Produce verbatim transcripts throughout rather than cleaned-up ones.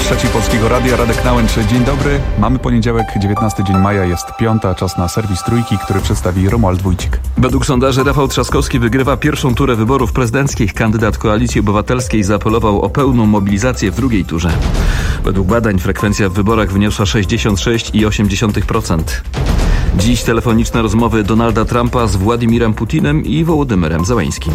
Trzeci Polskiego Radia, Radek Nałęcz. Dzień dobry. Mamy poniedziałek, dziewiętnasty dzień maja, jest piąta, czas na serwis Trójki, który przedstawi Romuald Wójcik. Według sondaży Rafał Trzaskowski wygrywa pierwszą turę wyborów prezydenckich. Kandydat Koalicji Obywatelskiej zaapelował o pełną mobilizację w drugiej turze. Według badań frekwencja w wyborach wyniosła sześćdziesiąt sześć przecinek osiem procent. Dziś telefoniczne rozmowy Donalda Trumpa z Władimirem Putinem i Wołodymyrem Zełeńskim.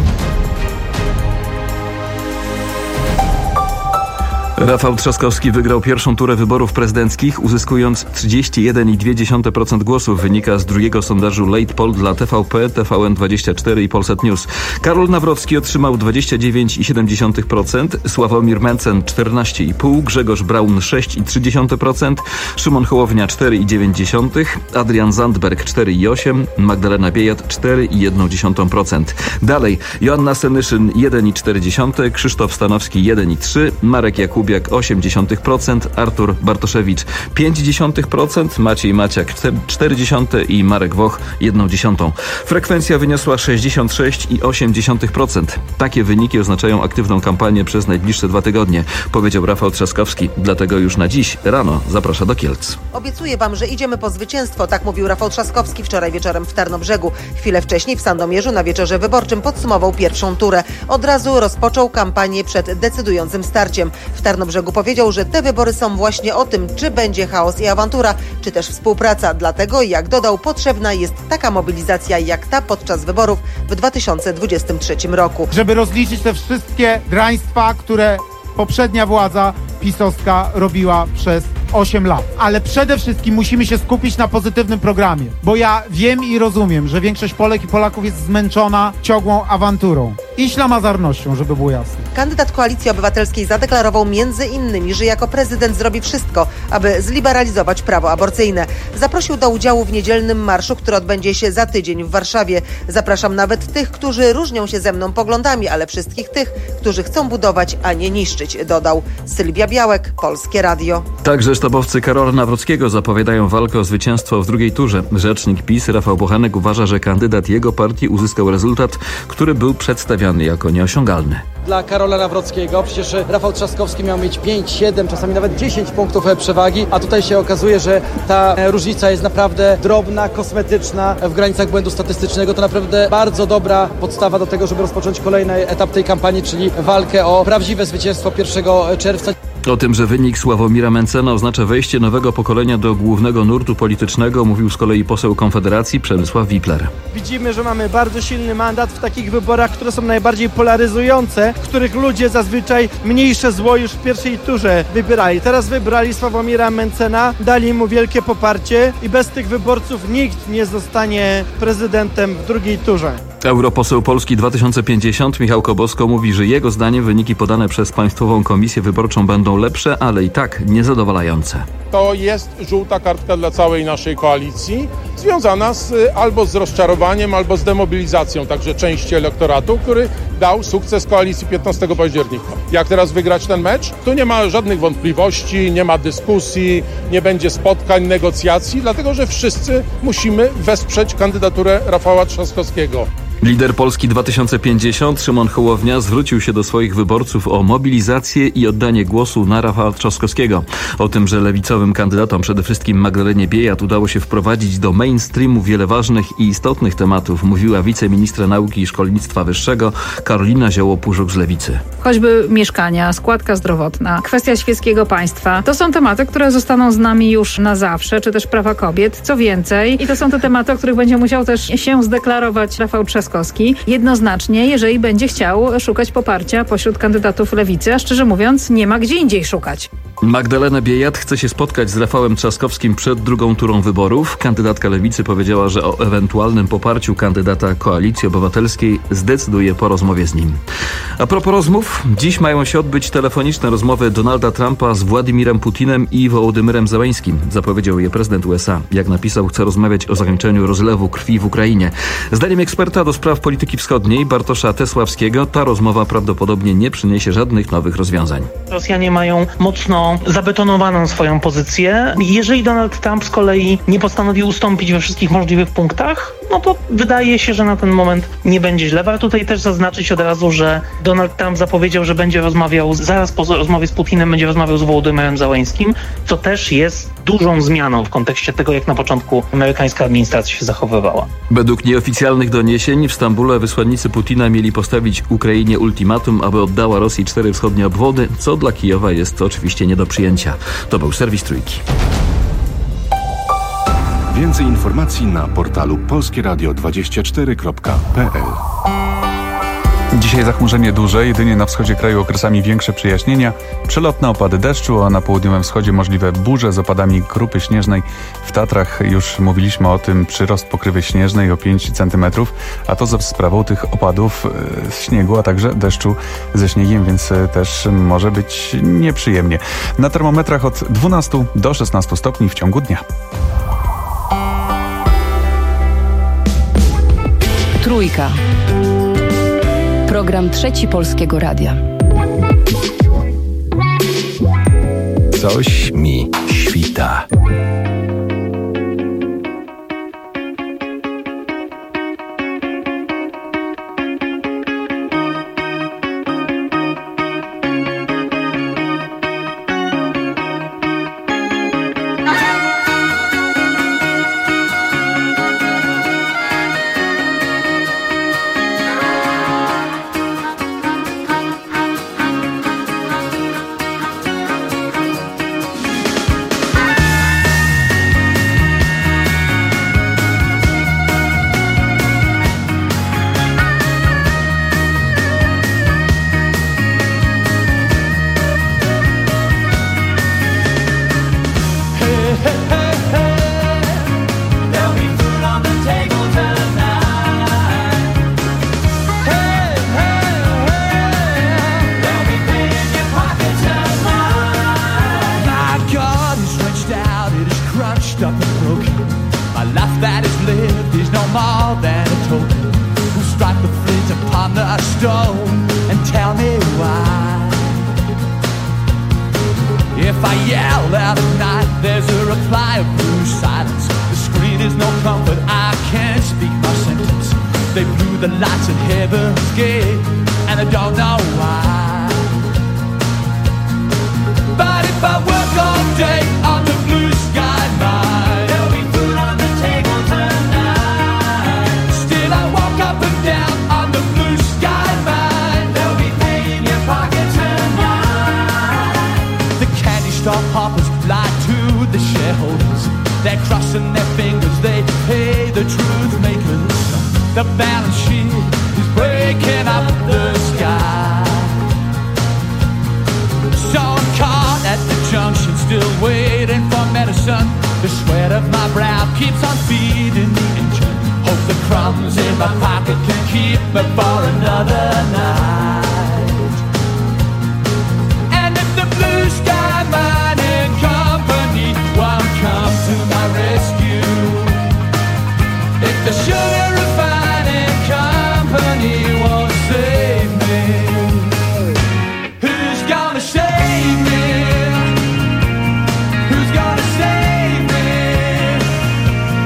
Rafał Trzaskowski wygrał pierwszą turę wyborów prezydenckich, uzyskując trzydzieści jeden przecinek dwa procent głosów. Wynika z drugiego sondażu Late Poll dla T V P, T V N dwadzieścia cztery i Polsat News. Karol Nawrocki otrzymał dwadzieścia dziewięć przecinek siedem procent, Sławomir Mencen czternaście przecinek pięć procent, Grzegorz Braun sześć przecinek trzy procent, Szymon Hołownia cztery przecinek dziewięć procent, Adrian Zandberg cztery przecinek osiem procent, Magdalena Biejat cztery przecinek jeden procent. Dalej Joanna Senyszyn jeden przecinek cztery procent, Krzysztof Stanowski jeden przecinek trzy procent, Marek Jakubiak osiem przecinek procent, Artur Bartoszewicz pięć przecinek procent, Maciej Maciak cztery procent i Marek Woch jeden przecinek jeden procent. Frekwencja wyniosła sześćdziesiąt sześć przecinek osiem procent. Takie wyniki oznaczają aktywną kampanię przez najbliższe dwa tygodnie, powiedział Rafał Trzaskowski. Dlatego już na dziś rano zaprasza do Kielc. Obiecuję wam, że idziemy po zwycięstwo, tak mówił Rafał Trzaskowski wczoraj wieczorem w Tarnobrzegu. Chwilę wcześniej w Sandomierzu na wieczorze wyborczym podsumował pierwszą turę. Od razu rozpoczął kampanię przed decydującym starciem. W Tarnobrzegu powiedział, że te wybory są właśnie o tym, czy będzie chaos i awantura, czy też współpraca. Dlatego, jak dodał, potrzebna jest taka mobilizacja jak ta podczas wyborów w dwa tysiące dwudziestym trzecim roku. Żeby rozliczyć te wszystkie draństwa, które poprzednia władza pisowska robiła przez osiem lat. Ale przede wszystkim musimy się skupić na pozytywnym programie, bo ja wiem i rozumiem, że większość Polek i Polaków jest zmęczona ciągłą awanturą i ślamazarnością, żeby było jasne. Kandydat Koalicji Obywatelskiej zadeklarował między innymi, że jako prezydent zrobi wszystko, aby zliberalizować prawo aborcyjne. Zaprosił do udziału w niedzielnym marszu, który odbędzie się za tydzień w Warszawie. Zapraszam nawet tych, którzy różnią się ze mną poglądami, ale wszystkich tych, którzy chcą budować, a nie niszczyć, dodał. Sylwia Białek, Polskie Radio. Także sztabowcy Karola Nawrockiego zapowiadają walkę o zwycięstwo w drugiej turze. Rzecznik PiS Rafał Bochenek uważa, że kandydat jego partii uzyskał rezultat, który był przedstawiany jako nieosiągalny. Dla Karola Nawrockiego przecież Rafał Trzaskowski miał mieć pięć, siedem, czasami nawet dziesięć punktów przewagi, a tutaj się okazuje, że ta różnica jest naprawdę drobna, kosmetyczna, w granicach błędu statystycznego. To naprawdę bardzo dobra podstawa do tego, żeby rozpocząć kolejny etap tej kampanii, czyli walkę o prawdziwe zwycięstwo pierwszego czerwca. O tym, że wynik Sławomira Mencena oznacza wejście nowego pokolenia do głównego nurtu politycznego, mówił z kolei poseł Konfederacji Przemysław Wipler. Widzimy, że mamy bardzo silny mandat w takich wyborach, które są najbardziej polaryzujące, w których ludzie zazwyczaj mniejsze zło już w pierwszej turze wybierali. Teraz wybrali Sławomira Mencena, dali mu wielkie poparcie i bez tych wyborców nikt nie zostanie prezydentem w drugiej turze. Europoseł Polski dwa tysiące pięćdziesiąt Michał Kobosko mówi, że jego zdaniem wyniki podane przez Państwową Komisję Wyborczą będą lepsze, ale i tak niezadowalające. To jest żółta kartka dla całej naszej koalicji, związana z, albo z rozczarowaniem, albo z demobilizacją także części elektoratu, który dał sukces koalicji piętnastego października. Jak teraz wygrać ten mecz? Tu nie ma żadnych wątpliwości, nie ma dyskusji, nie będzie spotkań, negocjacji, dlatego że wszyscy musimy wesprzeć kandydaturę Rafała Trzaskowskiego. Lider Polski dwa tysiące pięćdziesiąt Szymon Hołownia zwrócił się do swoich wyborców o mobilizację i oddanie głosu na Rafała Trzaskowskiego. O tym, że lewicowym kandydatom, przede wszystkim Magdalenie Biejat, udało się wprowadzić do mainstreamu wiele ważnych i istotnych tematów, mówiła wiceministra nauki i szkolnictwa wyższego Karolina Zioło-Pużuk z Lewicy. Choćby mieszkania, składka zdrowotna, kwestia świeckiego państwa. To są tematy, które zostaną z nami już na zawsze, czy też prawa kobiet. Co więcej, i to są te tematy, o których będzie musiał też się zdeklarować Rafał Trzaskowski jednoznacznie, jeżeli będzie chciał szukać poparcia pośród kandydatów lewicy, a szczerze mówiąc nie ma gdzie indziej szukać. Magdalena Biejat chce się spotkać z Rafałem Trzaskowskim przed drugą turą wyborów. Kandydatka Lewicy powiedziała, że o ewentualnym poparciu kandydata Koalicji Obywatelskiej zdecyduje po rozmowie z nim. A propos rozmów, dziś mają się odbyć telefoniczne rozmowy Donalda Trumpa z Władimirem Putinem i Wołodymyrem Zełeńskim. Zapowiedział je prezydent U S A. Jak napisał, chce rozmawiać o zakończeniu rozlewu krwi w Ukrainie. Zdaniem eksperta do spraw polityki wschodniej Bartosza Tesławskiego ta rozmowa prawdopodobnie nie przyniesie żadnych nowych rozwiązań. Rosjanie mają mocno zabetonowaną swoją pozycję. Jeżeli Donald Trump z kolei nie postanowi ustąpić we wszystkich możliwych punktach, no to wydaje się, że na ten moment nie będzie źle. Ale tutaj też zaznaczyć od razu, że Donald Trump zapowiedział, że będzie rozmawiał, zaraz po rozmowie z Putinem będzie rozmawiał z Wołodymyrem Zełeńskim, co też jest dużą zmianą w kontekście tego, jak na początku amerykańska administracja się zachowywała. Według nieoficjalnych doniesień w Stambule wysłannicy Putina mieli postawić Ukrainie ultimatum, aby oddała Rosji cztery wschodnie obwody, co dla Kijowa jest oczywiście nie do przyjęcia. To był serwis Trójki. Więcej informacji na portalu polskie radio dwadzieścia cztery kropka p l. Dzisiaj zachmurzenie duże, jedynie na wschodzie kraju okresami większe przejaśnienia, przelotne opady deszczu, a na południowym wschodzie możliwe burze z opadami krupy śnieżnej. W Tatrach już mówiliśmy o tym, przyrost pokrywy śnieżnej o pięć centymetrów, a to za sprawą tych opadów e, śniegu, a także deszczu ze śniegiem, więc e, też może być nieprzyjemnie. Na termometrach od dwunastu do szesnastu stopni w ciągu dnia. Trójka. Program Trzeci Polskiego Radia. Coś mi świta.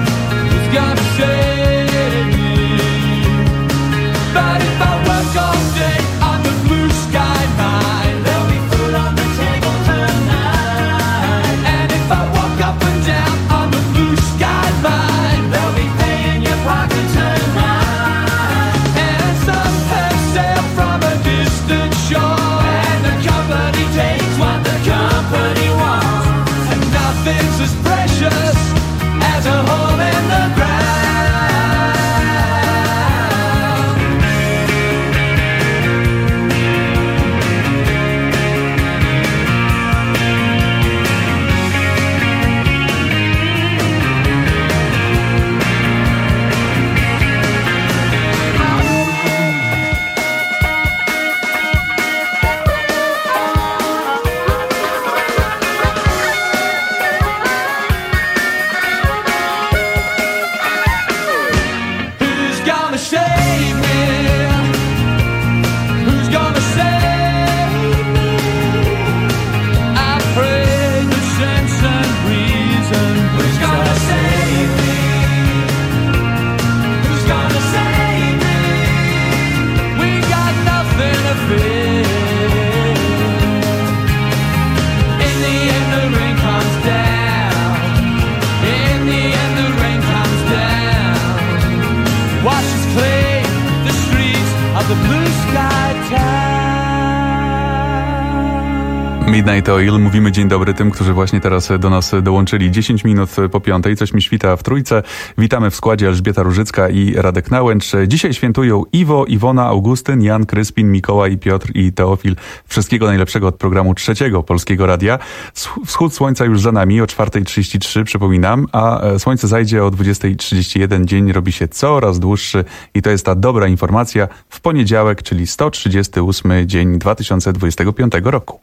But if I work all day Midnight Oil. Mówimy dzień dobry tym, którzy właśnie teraz do nas dołączyli. dziesięć minut po piątej. Coś mi świta w trójce. Witamy w składzie Elżbieta Różycka i Radek Nałęcz. Dzisiaj świętują Iwo, Iwona, Augustyn, Jan, Kryspin, Mikołaj, Piotr i Teofil. Wszystkiego najlepszego od programu Trzeciego Polskiego Radia. Wschód słońca już za nami o czwarta trzydzieści trzy, przypominam, a słońce zajdzie o dwudziesta trzydzieści jeden. Dzień robi się coraz dłuższy i to jest ta dobra informacja w poniedziałek, czyli sto trzydziesty ósmy dzień dwa tysiące dwudziestego piątego roku.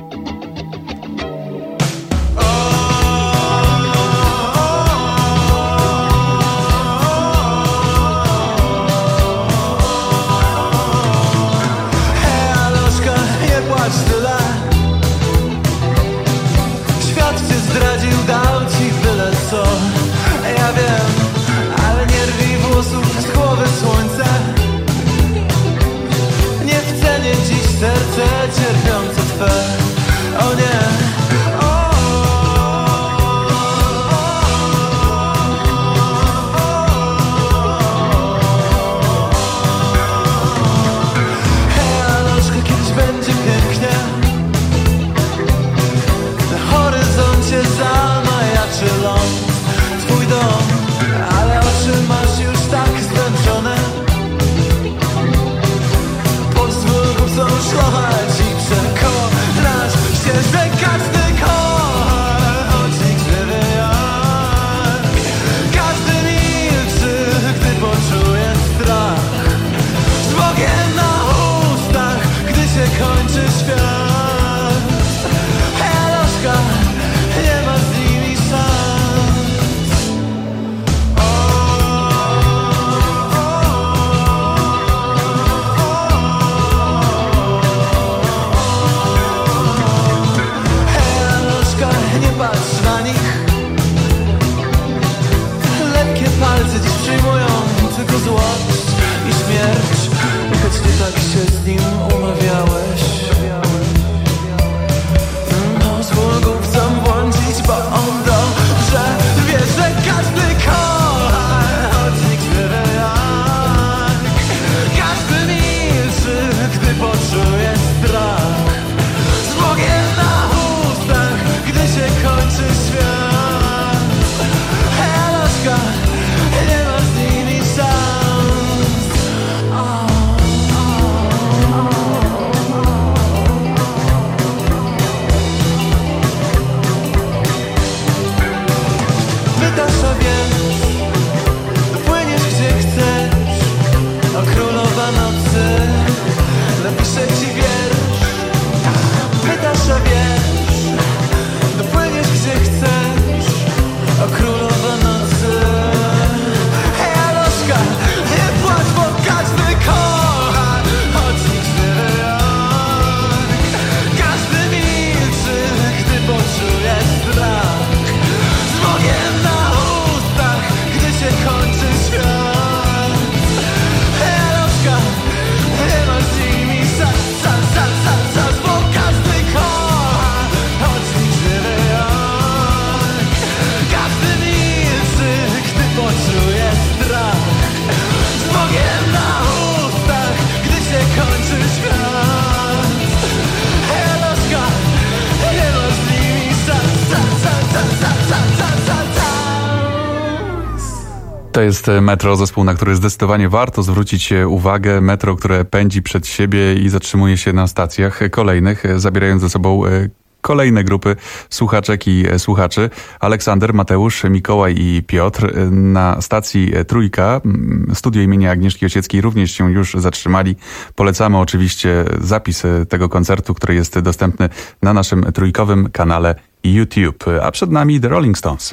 To jest Metro, zespół, na który zdecydowanie warto zwrócić uwagę. Metro, które pędzi przed siebie i zatrzymuje się na stacjach kolejnych, zabierając ze sobą kolejne grupy słuchaczek i słuchaczy. Aleksander, Mateusz, Mikołaj i Piotr na stacji Trójka, studio imienia Agnieszki Osieckiej, również się już zatrzymali. Polecamy oczywiście zapis tego koncertu, który jest dostępny na naszym trójkowym kanale YouTube. A przed nami The Rolling Stones.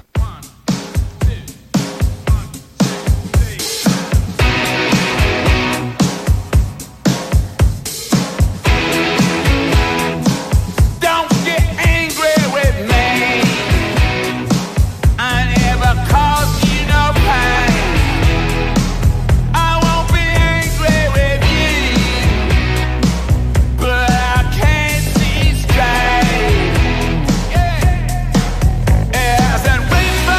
Wait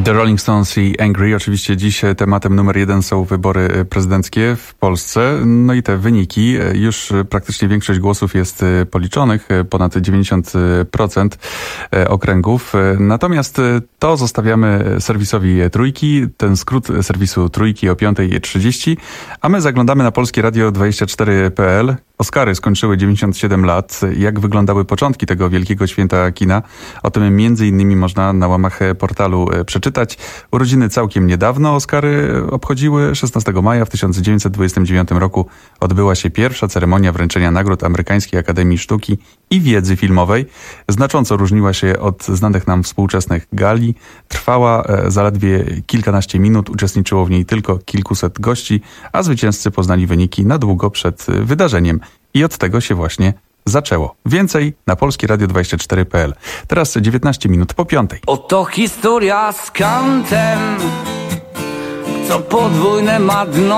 The Rolling Stones i Angry. Oczywiście dziś tematem numer jeden są wybory prezydenckie w Polsce. No i te wyniki, już praktycznie większość głosów jest policzonych, ponad dziewięćdziesiąt procent okręgów. Natomiast to zostawiamy serwisowi Trójki, ten skrót serwisu Trójki o piąta trzydzieści, a my zaglądamy na Polskie Radio dwadzieścia cztery kropka p l. Oscary skończyły dziewięćdziesiąt siedem lat. Jak wyglądały początki tego wielkiego święta kina? O tym między innymi można na łamach portalu przeczytać. Urodziny całkiem niedawno Oscary obchodziły. szesnastego maja w tysiąc dziewięćset dwudziestym dziewiątym roku odbyła się pierwsza ceremonia wręczenia nagród Amerykańskiej Akademii Sztuki i Wiedzy Filmowej. Znacząco różniła się od znanych nam współczesnych gali. Trwała zaledwie kilkanaście minut, uczestniczyło w niej tylko kilkuset gości, a zwycięzcy poznali wyniki na długo przed wydarzeniem. I od tego się właśnie zaczęło. Więcej na Polskie Radio dwadzieścia cztery kropka p l. Teraz dziewiętnaście minut po piątej. Oto historia z Kantem, co podwójne ma dno.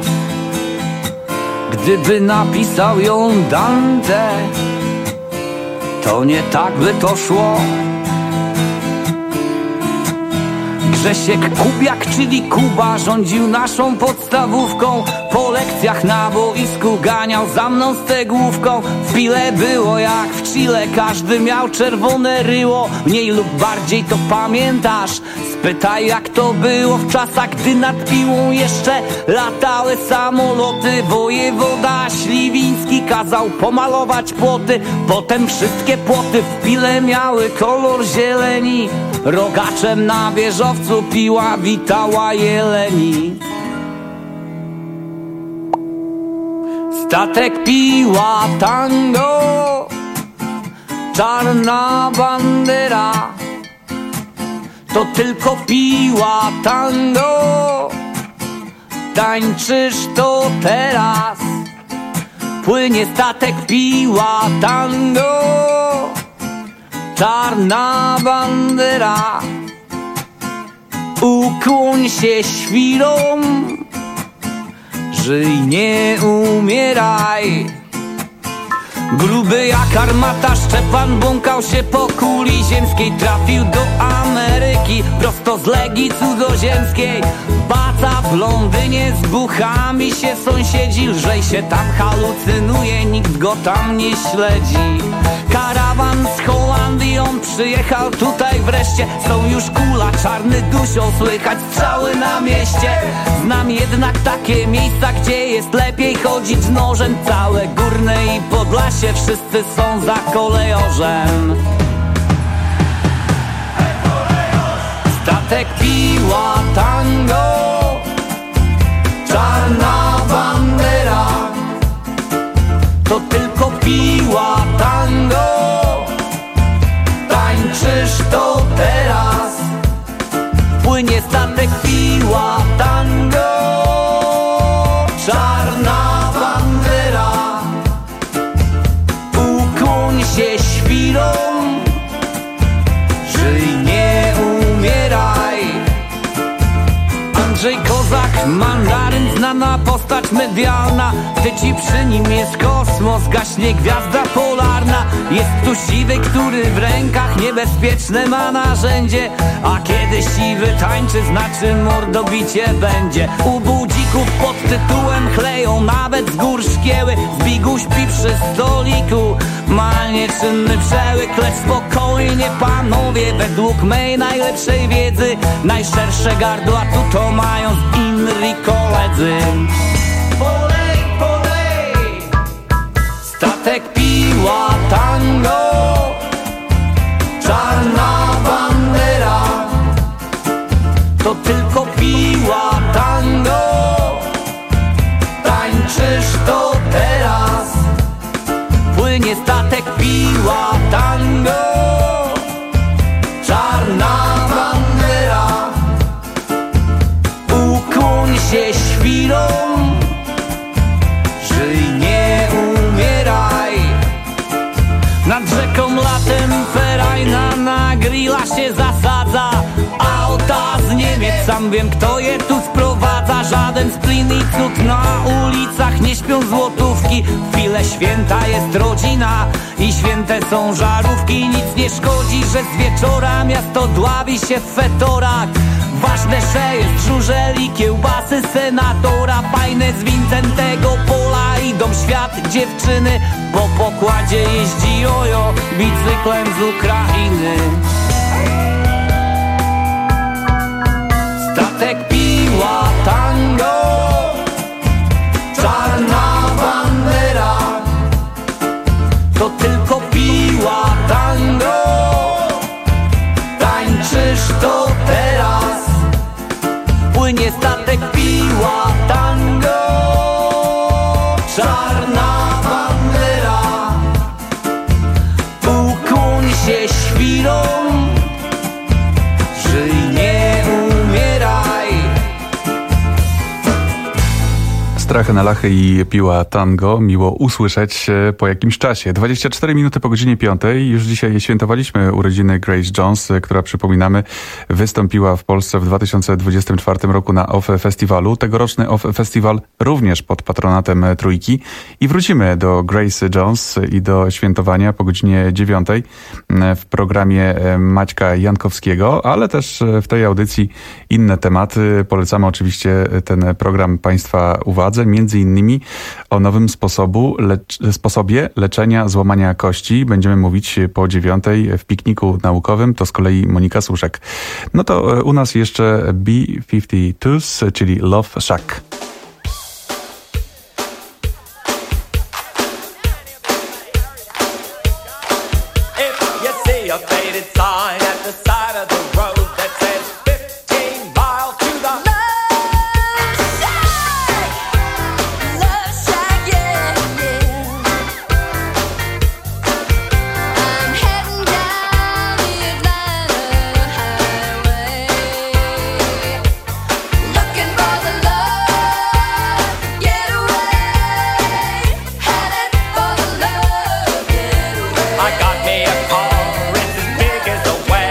Gdyby napisał ją Dante, to nie tak by to szło. Grzesiek Kubiak, czyli Kuba, rządził naszą podstawówką. Po lekcjach na boisku ganiał za mną stegłówką. W pile było jak w Chile, każdy miał czerwone ryło. Mniej lub bardziej to pamiętasz? Spytaj, jak to było w czasach, gdy nad Piłą jeszcze latały samoloty. Wojewoda Śliwiński kazał pomalować płoty, potem wszystkie płoty w Pile miały kolor zieleni. Rogaczem na wieżowcu Piła witała jeleni. Statek Piła tango, czarna bandera. To tylko Piła tango, tańczysz to teraz. Płynie statek Piła tango, czarna bandera. Ukłoń się świrom, żyj, nie umieraj. Gruby jak armata Szczepan błąkał się po kuli ziemskiej. Trafił do Ameryki prosto z Legii Cudzoziemskiej. Baca w Londynie z buchami się sąsiedzi. Lżej się tam halucynuje, nikt go tam nie śledzi. Karawan z Holandii, on przyjechał tutaj wreszcie. Są już kula, czarny dusią, słychać strzały na mieście. Znam jednak takie miejsca, gdzie jest lepiej chodzić nożem. Całe Górne i Podlasie, wszyscy są za kolejorzem. Statek Piła tango, czarna bandera. To tylko Piła tango, tańczysz to teraz. Płynie statek Piła tango, czarna bandera. Ukłoń się świrom, żyj, nie umieraj. Andrzej Kozak, mandaryn, znana postać medialna. Tyci przy nim jest kosmos, gaśnie gwiazda polarna. Jest tu siwy, który w rękach niebezpieczne ma narzędzie. A kiedy siwy tańczy, znaczy mordobicie będzie. U budzików pod tytułem chleją nawet z gór szkieły. Zbiguś śpi przy stoliku, ma nieczynny przełyk. Lecz spokojnie panowie, według mej najlepszej wiedzy, najszersze gardła tu to mają z Inri koledzy. Polej, polej! Statek Piła tango, czarna bandera. To tylko Piła tango, tańczysz to teraz. Płynie statek Piła tango, czarna bandera. Ukłoń się świrom, żyj, nie umieraj. Nad rzeką latem ferajna na grilla się zasadza. Auta z Niemiec sam wiem, kto je tu sprowadza. Żaden splin i cud na ulicach, nie śpią złotówki. W chwilę święta jest rodzina i święte są żarówki. Nic nie szkodzi, że z wieczora miasto dławi się w fetorach. Ważne, że jest żużel i kiełbasy senatora. Fajne z Wincentego Pola idą świat dziewczyny. Po pokładzie jeździ jojo bicyklem z Ukrainy. Statek piła tango, czarna bandera. To tylko piła tango, tańczysz to teraz. Płynie statek piła tango, czarna bandera. Ukłoń się świrom, żyj, nie umieraj. Strachy na lachy i piła tango. Miło usłyszeć po jakimś czasie. dwadzieścia cztery minuty po godzinie piątej. Już dzisiaj świętowaliśmy urodziny Grace Jones, która, przypominamy, wystąpiła w Polsce w dwa tysiące dwudziestym czwartym roku na O F F Festiwalu. Tegoroczny O F F Festiwal również pod patronatem Trójki. I wrócimy do Grace Jones i do świętowania po godzinie dziewiątej w programie Maćka Jankowskiego, ale też w tej audycji inne tematy. Polecamy oczywiście ten program Państwa uwadze, między innymi o nowym sposobu, lecz, sposobie leczenia złamania kości. Będziemy mówić po dziewiątej w pikniku naukowym. To z kolei Monika Suszek. No to u nas jeszcze B pięćdziesiąt dwa, czyli Love Shack. I got me a car, it's as big as a wagon.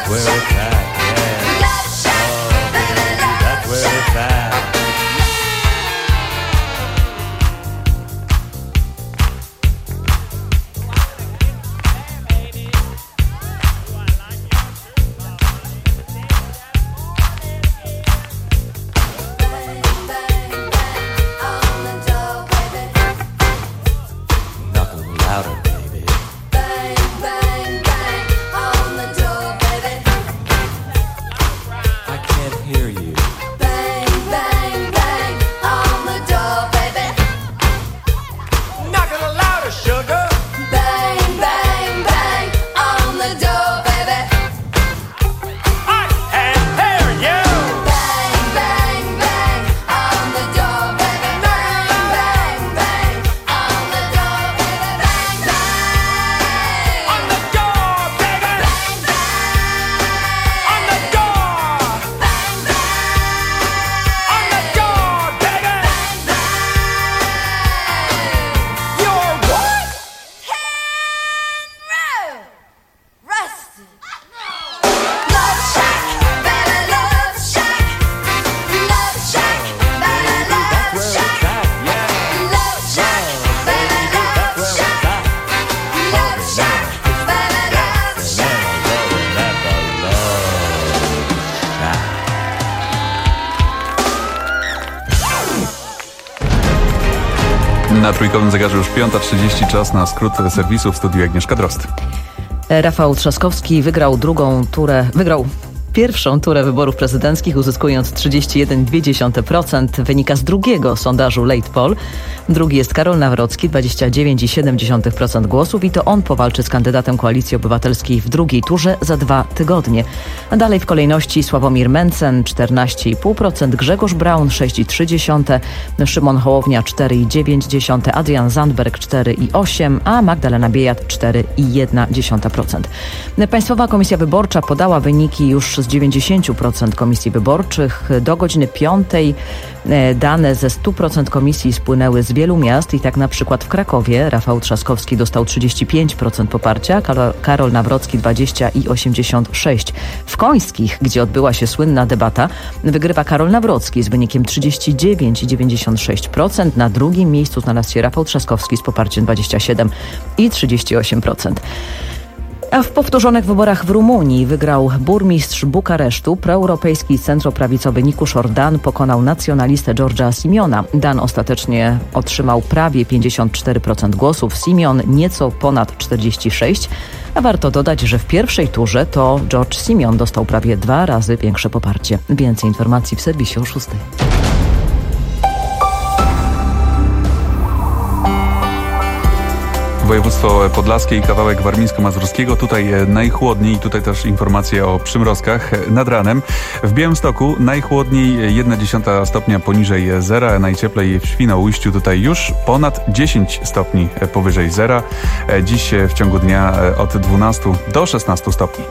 that's where it's at, yeah. Love Shack, oh, baby, that's where it's at. Na trójkowym zegarze już piąta trzydzieści, czas na skrót serwisu. W studiu Agnieszka Drozd. Rafał Trzaskowski wygrał drugą turę, wygrał pierwszą turę wyborów prezydenckich, uzyskując trzydzieści jeden przecinek dwa procent. Wynika z drugiego sondażu Late Poll. Drugi jest Karol Nawrocki, dwadzieścia dziewięć przecinek siedem procent głosów i to on powalczy z kandydatem Koalicji Obywatelskiej w drugiej turze za dwa tygodnie. A dalej w kolejności Sławomir Mencen czternaście przecinek pięć procent, Grzegorz Braun sześć przecinek trzy procent, Szymon Hołownia cztery przecinek dziewięć procent, Adrian Zandberg cztery przecinek osiem procent, a Magdalena Biejat cztery przecinek jeden procent. Państwowa Komisja Wyborcza podała wyniki już z dziewięćdziesiąt procent komisji wyborczych. Do godziny piątej dane ze stu procent komisji spłynęły z wielu miast i tak na przykład w Krakowie Rafał Trzaskowski dostał trzydzieści pięć procent poparcia, Karol Nawrocki dwadzieścia przecinek osiemdziesiąt sześć procent. W Końskich, gdzie odbyła się słynna debata, wygrywa Karol Nawrocki z wynikiem trzydzieści dziewięć przecinek dziewięćdziesiąt sześć procent. Na drugim miejscu znalazł się Rafał Trzaskowski z poparciem dwadzieścia siedem przecinek trzydzieści osiem procent. A w powtórzonych wyborach w Rumunii wygrał burmistrz Bukaresztu. Proeuropejski centroprawicowy Nikusz Dan pokonał nacjonalistę George'a Simiona. Dan ostatecznie otrzymał prawie pięćdziesiąt cztery procent głosów, Simion nieco ponad czterdzieści sześć procent. A warto dodać, że w pierwszej turze to George Simion dostał prawie dwa razy większe poparcie. Więcej informacji w serwisie o szóstej. Województwo podlaskie i kawałek warmińsko-mazurskiego. Tutaj najchłodniej, tutaj też informacje o przymrozkach nad ranem. W Białymstoku najchłodniej jedna dziesiąta stopnia poniżej zera, a najcieplej w Świnoujściu. Tutaj już ponad dziesięć stopni powyżej zera. Dziś w ciągu dnia od dwunastu do szesnastu stopni.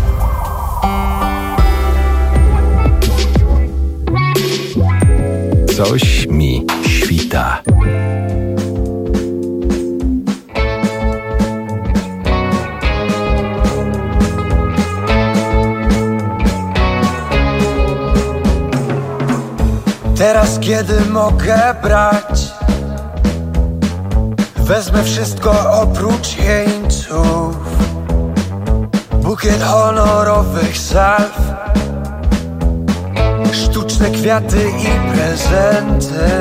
Coś mi świta. Teraz kiedy mogę brać, wezmę wszystko oprócz jeńców, bukiet honorowych salw, sztuczne kwiaty i prezenty.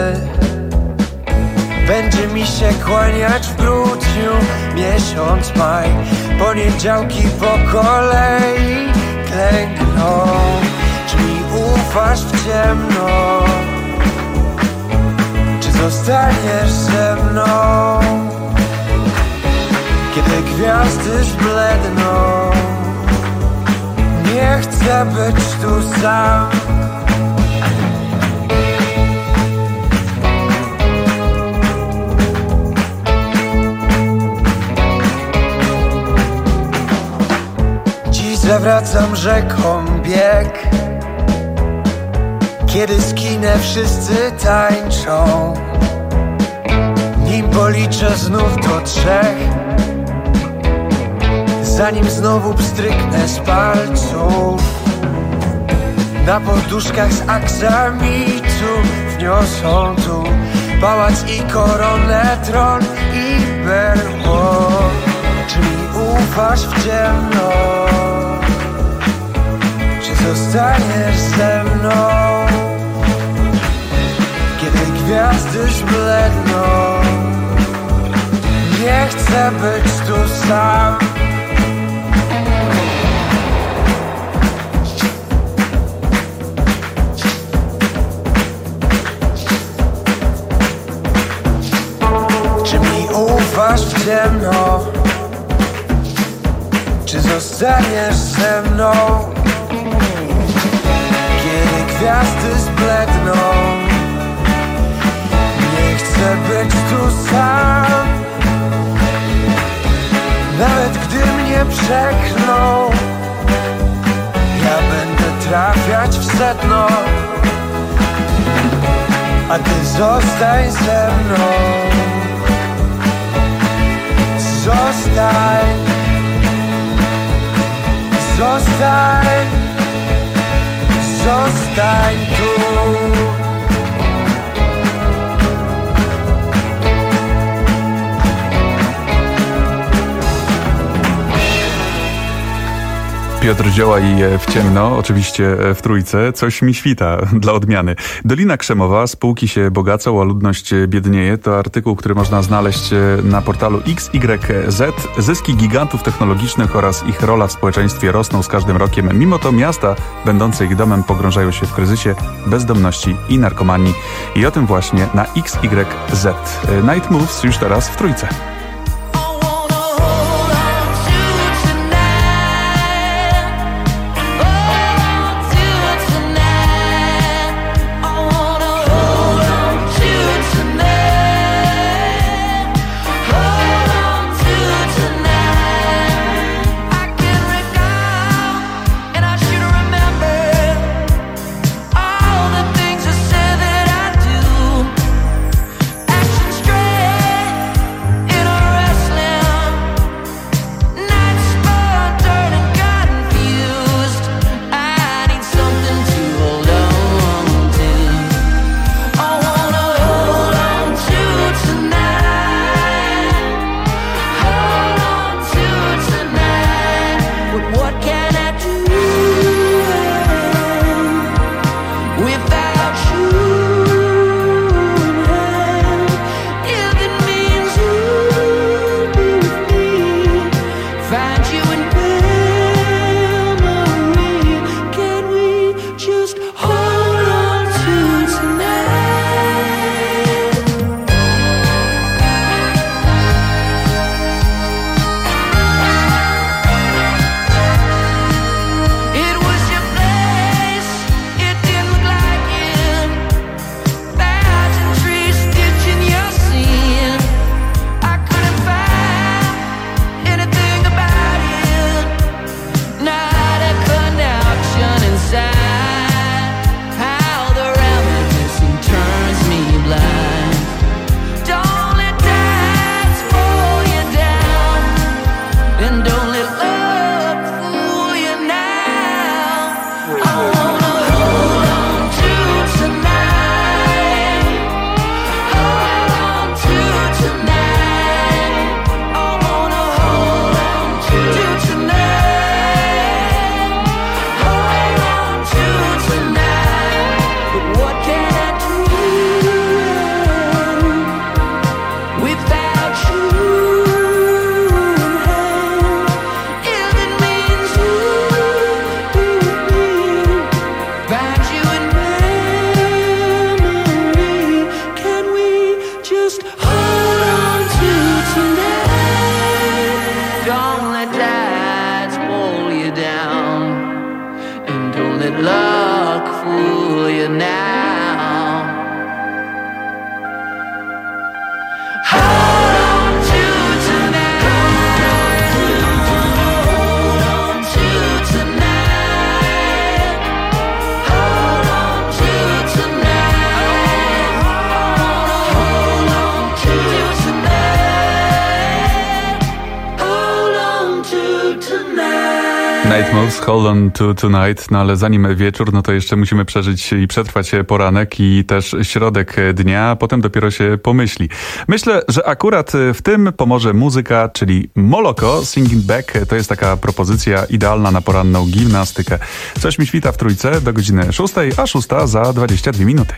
Będzie mi się kłaniać w grudniu miesiąc maj, poniedziałki po kolei klękną. Czy mi ufasz w ciemno? Czy zostaniesz ze mną? Kiedy gwiazdy zbledną, nie chcę być tu sam. Dziś zawracam rzeką bieg, kiedy skinę wszyscy tańczą. Nim policzę znów do trzech, zanim znowu pstryknę z palców. Na poduszkach z aksamitu wniosą tu pałac i koronę, tron i berło. Czy mi ufasz w ciemno? Czy zostaniesz ze mną? Kiedy gwiazdy zbledną, nie chcę być tu sam. Czy mi ufasz w ciemno? Czy zostaniesz ze mną? Kiedy gwiazdy zbledną, nie chcę być tu sam. Nawet gdy mnie przekną, ja będę trafiać w sedno. A ty zostań ze mną. Zostań, zostań, zostań tu. Piotr Dzioła i W ciemno, oczywiście w trójce, coś mi świta dla odmiany. Dolina Krzemowa, spółki się bogacą, a ludność biednieje. To artykuł, który można znaleźć na portalu X Y Z. Zyski gigantów technologicznych oraz ich rola w społeczeństwie rosną z każdym rokiem. Mimo to miasta, będące ich domem, pogrążają się w kryzysie bezdomności i narkomanii. I o tym właśnie na X Y Z. Night Moves już teraz w trójce. Night Moves, Hold On To Tonight, no ale zanim wieczór, no to jeszcze musimy przeżyć i przetrwać poranek i też środek dnia, a potem dopiero się pomyśli. Myślę, że akurat w tym pomoże muzyka, czyli Moloko, Singing Back. To jest taka propozycja idealna na poranną gimnastykę. Coś mi świta w trójce do godziny szóstej, a szósta za dwadzieścia dwie minuty.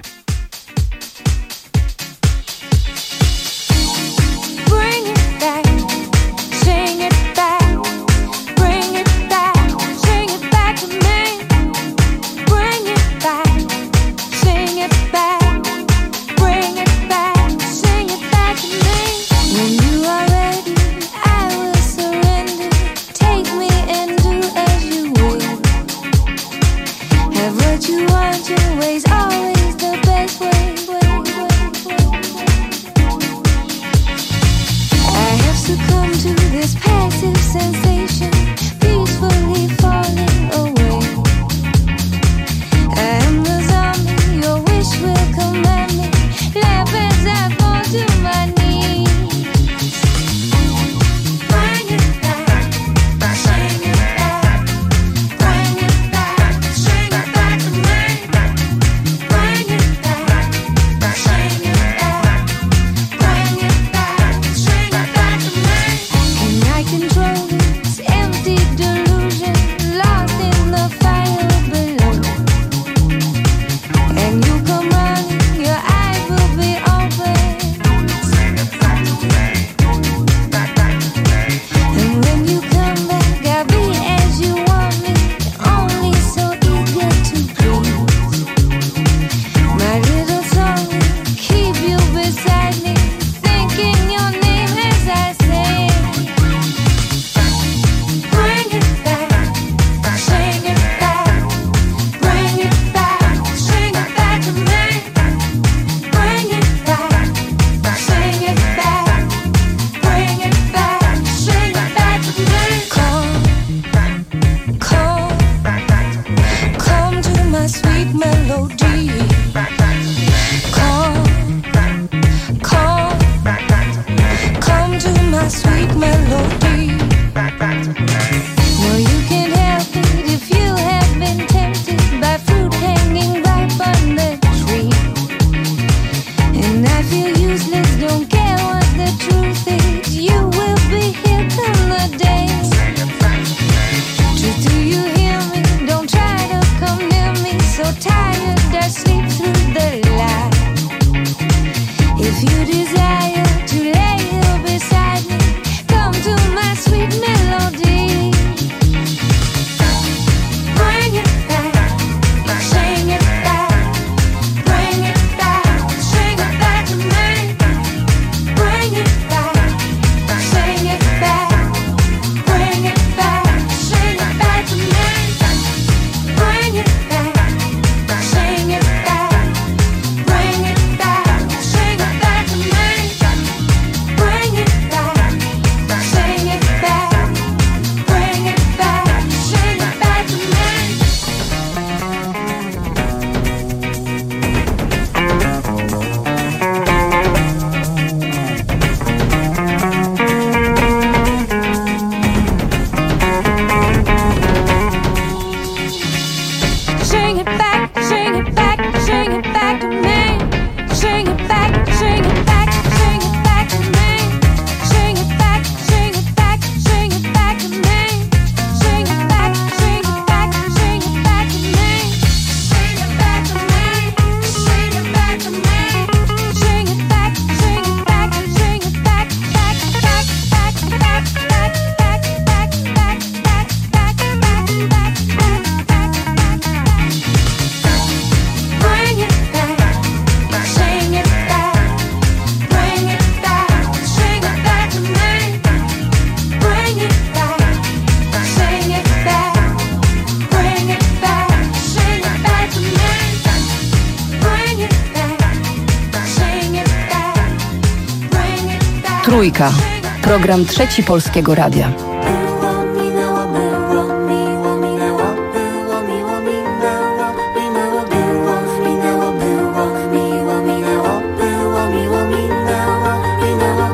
Trójka. Program Trzeci Polskiego Radia.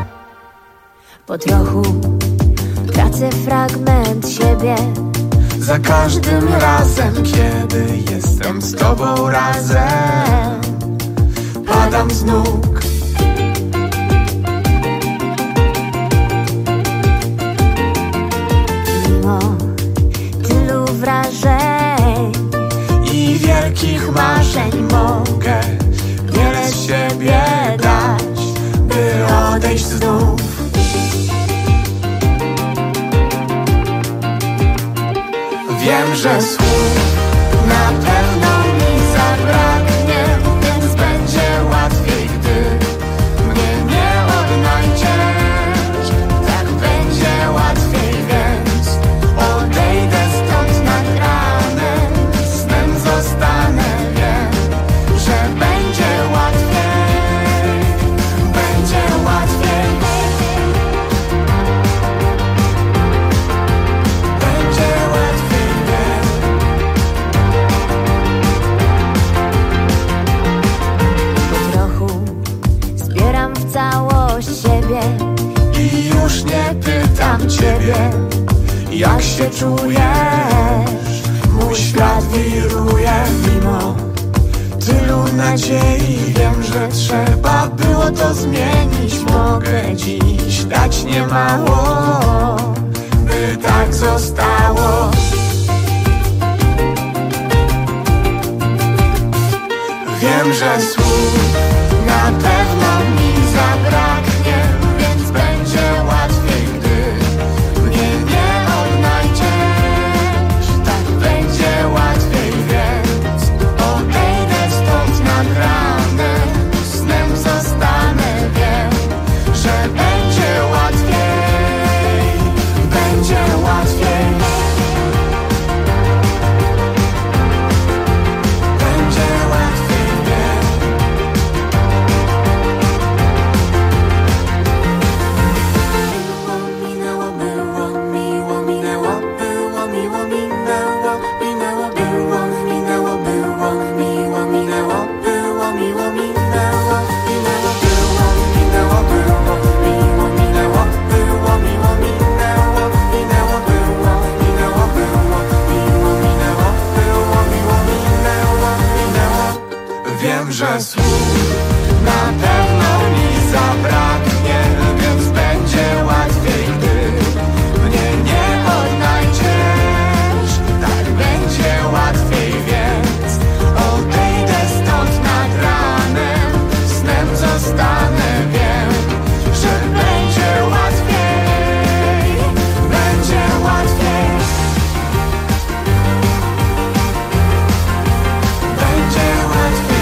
Po trochu tracę fragment siebie. Za każdym razem, kiedy jestem z tobą razem, padam z nóg. Mimo tylu wrażeń i wielkich marzeń mogę wiele z siebie dać, by odejść znów. Wiem, że słów na pewno mi zabraknie, więc będzie łatwiej, gdy mnie nie odnajdziesz. Tak będzie łatwiej, więc odejdę stąd nad ranem, snem zostanę, wiem, że będzie łatwiej, będzie łatwiej. Będzie łatwiej. Całość siebie i już nie pytam ciebie, jak się czujesz. Mój świat wiruje mimo tylu nadziei. Wiem, że trzeba było to zmienić. Mogę dziś dać niemało, by tak zostało. Wiem, że słów na pewno mi zabraknie, więc będzie łatwiej, gdy mnie nie odnajdziesz. Tak będzie łatwiej, więc odejdę stąd nad ranem, snem zostanę, wiem, że będzie łatwiej, będzie łatwiej. Będzie łatwiej, wiem. Wiem, że słów na pewno mi zabraknie, więc będzie łatwiej, gdy mnie nie odnajdziesz. Tak będzie łatwiej, więc odejdę stąd nad ranem, snem zostanę, wiem, że będzie łatwiej, będzie łatwiej. Będzie łatwiej.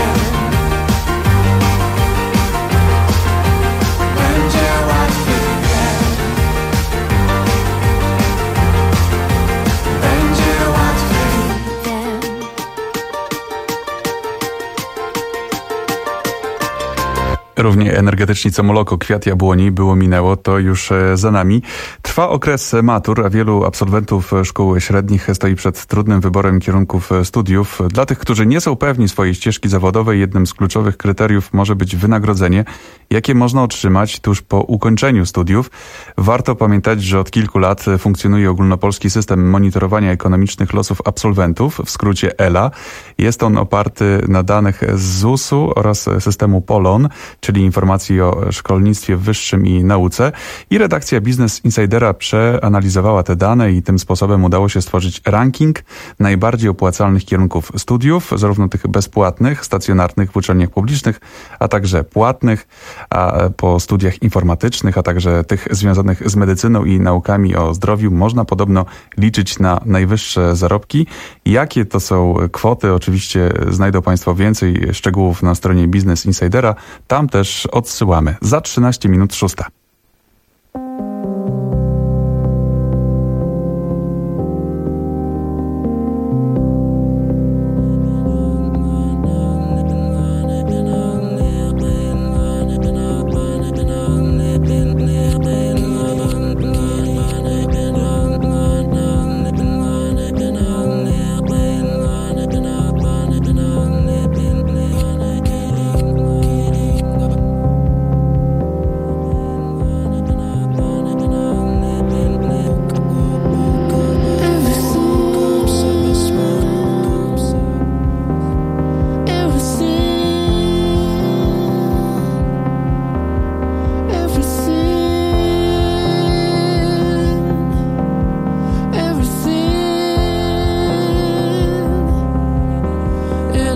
Równie energetyczni co Moloko, Kwiat Jabłoni, było minęło, to już za nami. Trwa okres matur, a wielu absolwentów szkół średnich stoi przed trudnym wyborem kierunków studiów. Dla tych, którzy nie są pewni swojej ścieżki zawodowej, jednym z kluczowych kryteriów może być wynagrodzenie, jakie można otrzymać tuż po ukończeniu studiów. Warto pamiętać, że od kilku lat funkcjonuje ogólnopolski system monitorowania ekonomicznych losów absolwentów, w skrócie E L A. Jest on oparty na danych z zusu oraz systemu Polon, czyli informacji o szkolnictwie wyższym i nauce. I redakcja Business Insidera przeanalizowała te dane i tym sposobem udało się stworzyć ranking najbardziej opłacalnych kierunków studiów, zarówno tych bezpłatnych, stacjonarnych w uczelniach publicznych, a także płatnych, a po studiach informatycznych, a także tych związanych z medycyną i naukami o zdrowiu można podobno liczyć na najwyższe zarobki. Jakie to są kwoty? Oczywiście znajdą Państwo więcej szczegółów na stronie Business Insidera. Tam też odsyłamy. Za trzynaście minut szósta.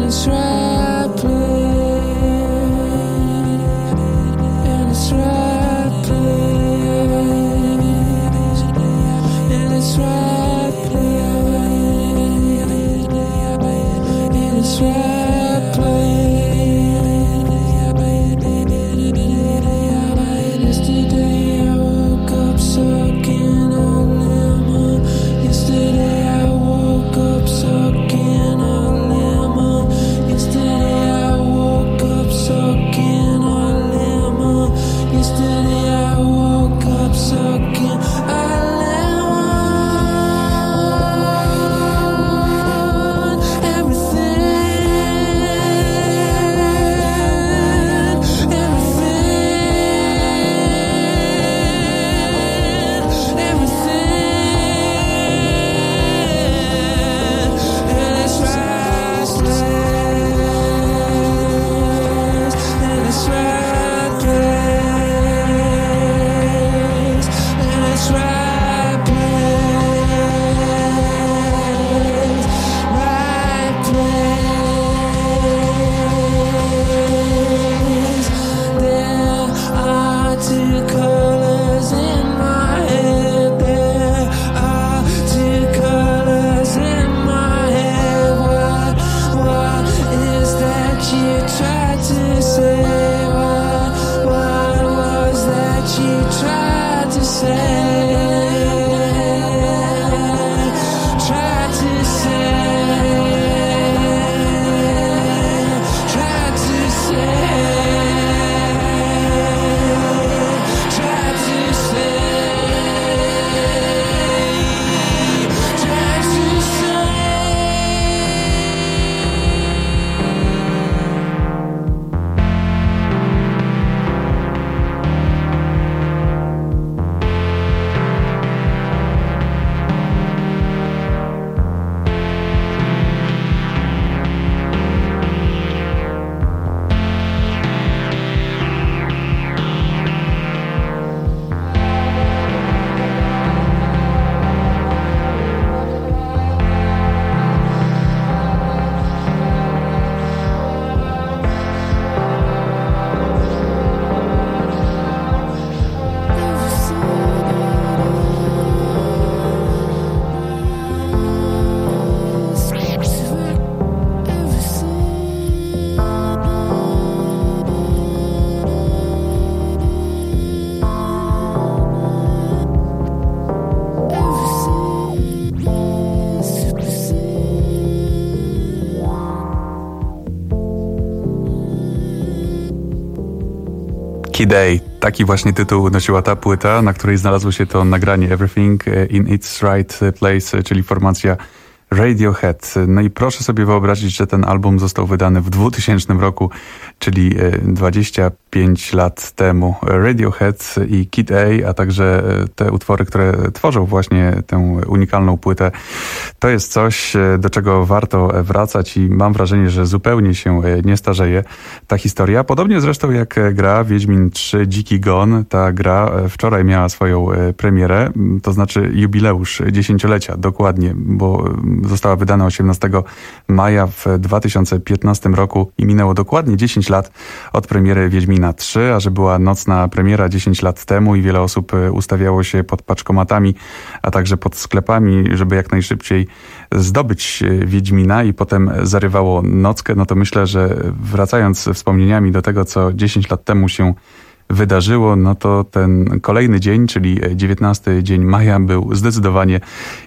Kid A. Taki właśnie tytuł nosiła ta płyta, na której znalazło się to nagranie Everything in its Right Place, czyli formacja Radiohead. No i proszę sobie wyobrazić, że ten album został wydany w dwutysięcznym roku, czyli dwadzieścia pięć lat temu. Radiohead i Kid A, a także te utwory, które tworzą właśnie tę unikalną płytę, to jest coś, do czego warto wracać i mam wrażenie, że zupełnie się nie starzeje ta historia. Podobnie zresztą jak gra Wiedźmin trzy Dziki Gon. Ta gra wczoraj miała swoją premierę, to znaczy jubileusz dziesięciolecia dokładnie, bo została wydana osiemnastego maja w dwa tysiące piętnastym roku i minęło dokładnie dziesięć lat od premiery Wiedźmina trzy, a że była nocna premiera dziesięć lat temu i wiele osób ustawiało się pod paczkomatami, a także pod sklepami, żeby jak najszybciej zdobyć Wiedźmina i potem zarywało nockę, no to myślę, że wracając wspomnieniami do tego, co dziesięć lat temu się wydarzyło, no to ten kolejny dzień, czyli dziewiętnasty dzień maja, był zdecydowanie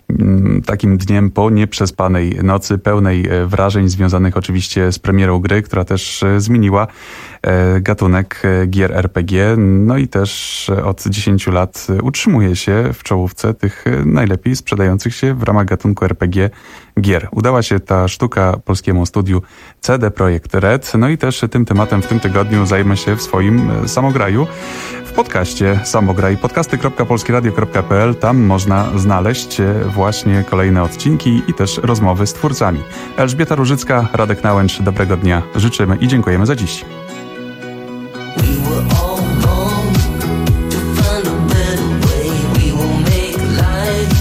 takim dniem po nieprzespanej nocy, pełnej wrażeń związanych oczywiście z premierą gry, która też zmieniła gatunek gier R P G, no i też od dziesięciu lat utrzymuje się w czołówce tych najlepiej sprzedających się w ramach gatunku R P G gier. Udała się ta sztuka polskiemu studiu C D Projekt Red, no i też tym tematem w tym tygodniu zajmę się w swoim samograju w podcaście Samograj. podcasty kropka polskieradio kropka p l. Tam można znaleźć właśnie kolejne odcinki i też rozmowy z twórcami. Elżbieta Różycka, Radek Nałęcz, dobrego dnia życzymy i dziękujemy za dziś.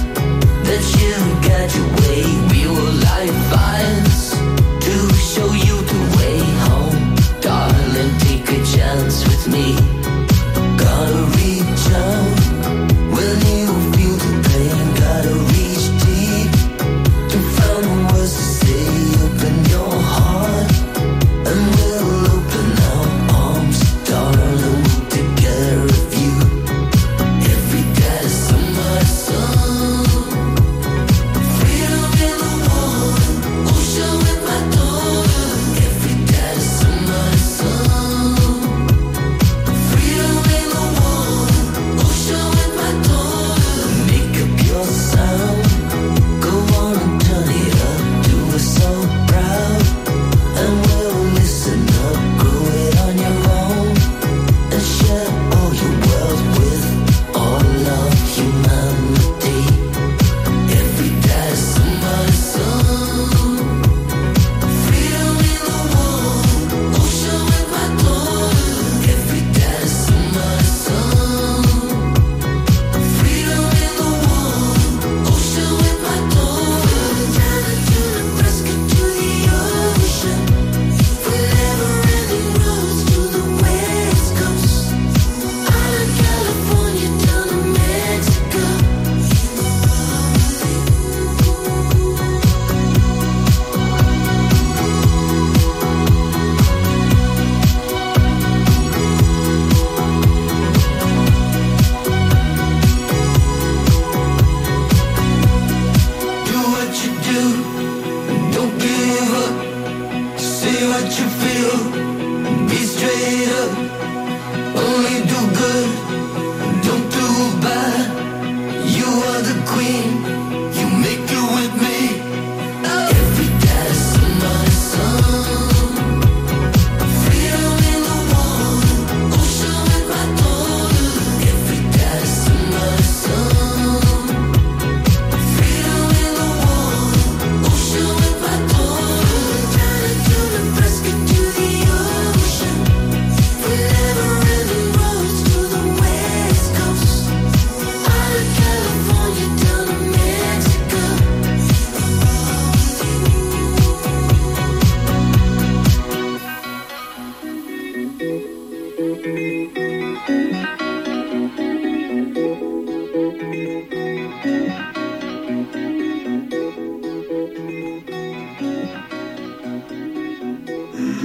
Show you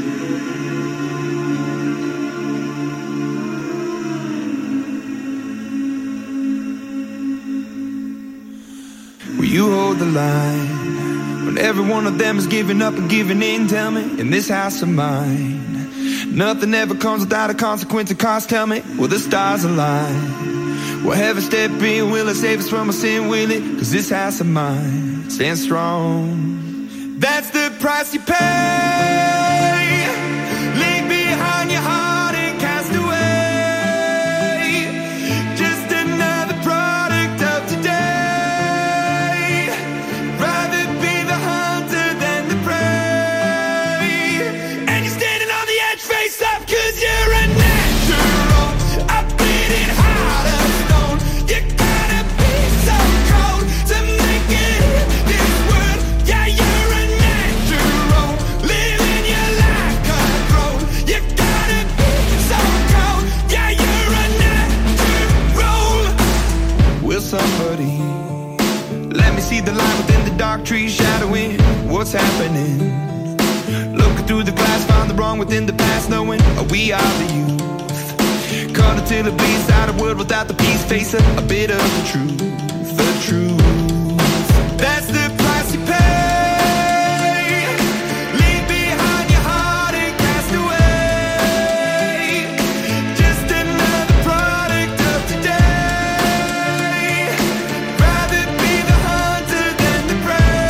Will you hold the line when every one of them is giving up and giving in? Tell me, in this house of mine, nothing ever comes without a consequence of cost. Tell me, will the stars align? Will heaven step in? Will it save us from our sin? Will it? Cause this house of mine stands strong. That's the price you pay. Leave behind your heart and cast away. Just another product of today. Rather be the hunter than the prey. And you're standing on the edge face up cause you're a natural. A bleeding heart of stone. You gotta be so cold to make it in this world. Yeah, you're a natural. Living your life cutthroat. You gotta be so cold. Yeah, you're a natural. Will somebody let me see the light within the dark trees shadowing what's happening? Looking through the glass, find the wrong within the past, knowing we are the youth. Cut until it bleeds out a world without the peace, face a, a bit of the truth, the truth. That's the price you pay. Leave behind your heart and cast away. Just another product of today. Rather be the hunter than the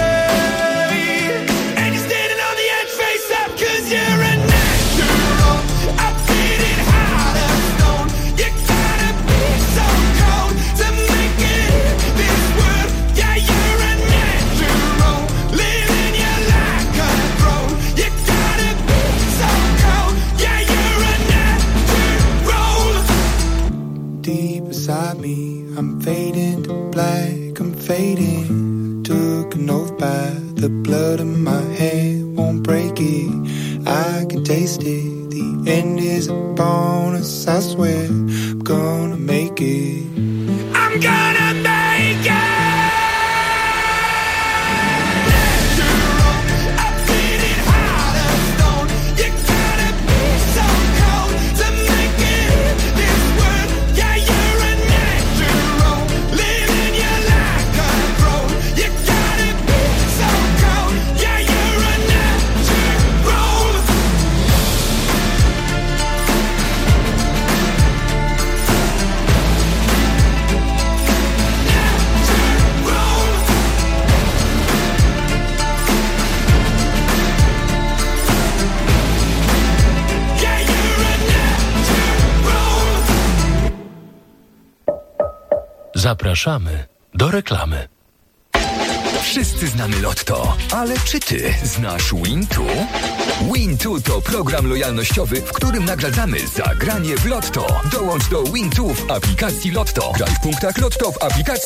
prey. And you're standing on the edge face up cause you're a natural. A bleeding heart of stone. You gotta be so cold to make it in this world. Yeah, you're a natural. Living your life cutthroat. You gotta be so cold. Yeah, you're a natural. Deep inside me, I'm fading to black, I'm fading. Took an oath by the blood in my head, won't break it. I can taste it. The end is a bonus, I swear. I'm gonna make it. I'm gonna make it. Natural, a bleeding heart of stone. You gotta be so cold to make it in this world. Yeah, you're a natural. Living your life cutthroat. You gotta be so cold. Yeah, you're a natural. Yeah, you're a natural. Zapraszamy do reklamy. Wszyscy znamy Lotto, ale czy ty znasz Wintu? Wintu to program lojalnościowy, w którym nagradzamy za granie w Lotto. Dołącz do Wintu w aplikacji Lotto. Graj w punktach Lotto w aplikacji.